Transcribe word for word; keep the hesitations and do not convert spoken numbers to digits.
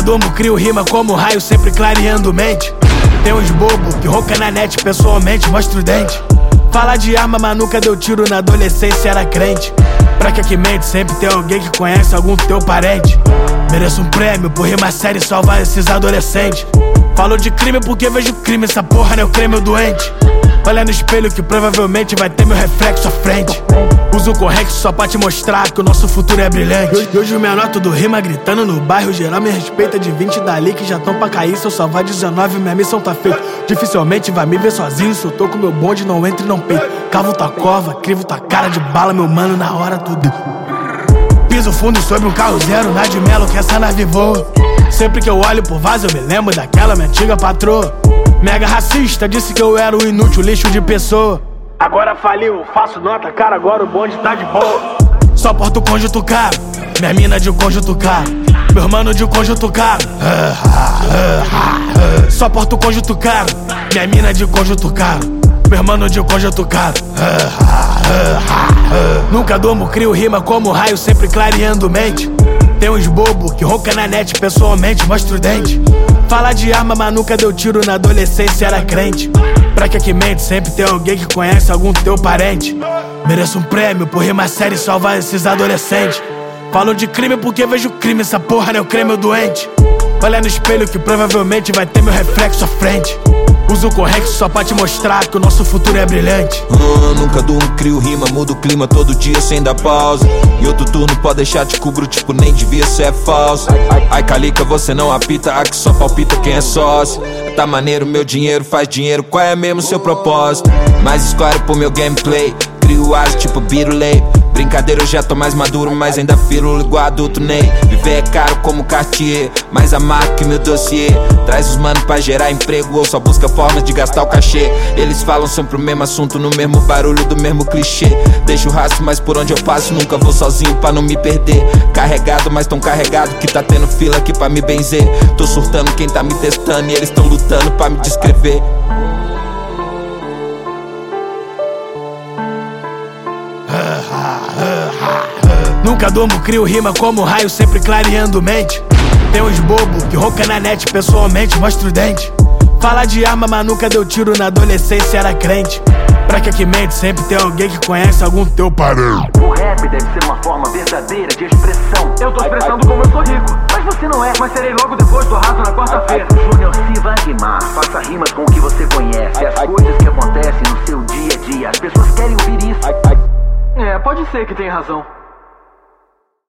Nunca durmo, crio rima como raio, sempre clareando mente. Tem uns bobo que ronca na net, pessoalmente mostra o dente. Fala de arma, mas nunca deu tiro na adolescência, era crente. Pra que que mente, sempre tem alguém que conhece algum teu parente. Mereço um prêmio por rima séria e salvar esses adolescentes. Falo de crime porque vejo crime, essa porra não é o creme doente. Olha no espelho que provavelmente vai ter meu reflexo à frente. Uso o correto só pra te mostrar que o nosso futuro é brilhante. E hoje o menor tudo rima gritando no bairro, geral me respeita. De vinte dali que já tão pra cair, se eu salvar dezenove minha missão tá feita. Dificilmente vai me ver sozinho, se eu tô com meu bonde não entra e não peito. Cavo tua cova, crivo tua cara de bala, meu mano, na hora tudo. Piso fundo sobre um carro zero, na de Melo que essa nave voa. Sempre que eu olho pro vaso eu me lembro daquela minha antiga patroa. Mega racista, disse que eu era o inútil, lixo de pessoa. Agora faliu, faço nota, cara, agora o bonde tá de boa. Só porto conjunto caro, minha mina de um conjunto caro, meu irmão de um conjunto caro. Só porto conjunto caro, minha mina de um conjunto caro, meu irmão de um conjunto caro. Nunca durmo, crio rima como raio, sempre clareando mente. Tem uns bobo que ronca na net, pessoalmente mostra o dente. Fala de arma, mas nunca deu tiro na adolescência, era crente. Pra que que mente, sempre tem alguém que conhece algum teu parente. Mereço um prêmio por rima séria e salvar esses adolescentes. Falo de crime porque vejo crime, essa porra não é o creme doente. Olha no espelho que provavelmente vai ter meu reflexo à frente. Uso o correto só pra te mostrar que o nosso futuro é brilhante. uh, Nunca durmo, crio rima, mudo o clima todo dia sem dar pausa. E outro turno pode deixar te cubro, tipo nem devia, cê é falso. Ai, ai calica, você não apita, aqui só palpita quem é sócio. Tá maneiro, meu dinheiro faz dinheiro, qual é mesmo seu propósito? Mais escolhe pro meu gameplay, crio asa tipo Birulei. Brincadeira, eu já tô mais maduro, mas ainda firo igual adulto Ney. Viver é caro como Cartier, mais amargo que meu dossiê. Traz os mano pra gerar emprego ou só busca formas de gastar o cachê. Eles falam sempre o mesmo assunto, no mesmo barulho do mesmo clichê. Deixo o rastro, mas por onde eu passo nunca vou sozinho pra não me perder. Carregado, mas tão carregado que tá tendo fila aqui pra me benzer. Tô surtando quem tá me testando e eles tão lutando pra me descrever. Nunca durmo, crio rima como raio, sempre clareando mente. Tem uns bobo que ronca na net, pessoalmente mostra o dente. Fala de arma, mas nunca deu tiro na adolescência, era crente. Pra que que mente, sempre tem alguém que conhece algum teu parente. O rap deve ser uma forma verdadeira de expressão. Eu tô expressando como eu sou rico, mas você não é. Mas serei logo depois do arraso na quarta-feira. Júnior, se vai rimar, faça rimas com o que você conhece. As coisas que acontecem no seu dia a dia, as pessoas querem ouvir isso. É, pode ser que tenha razão.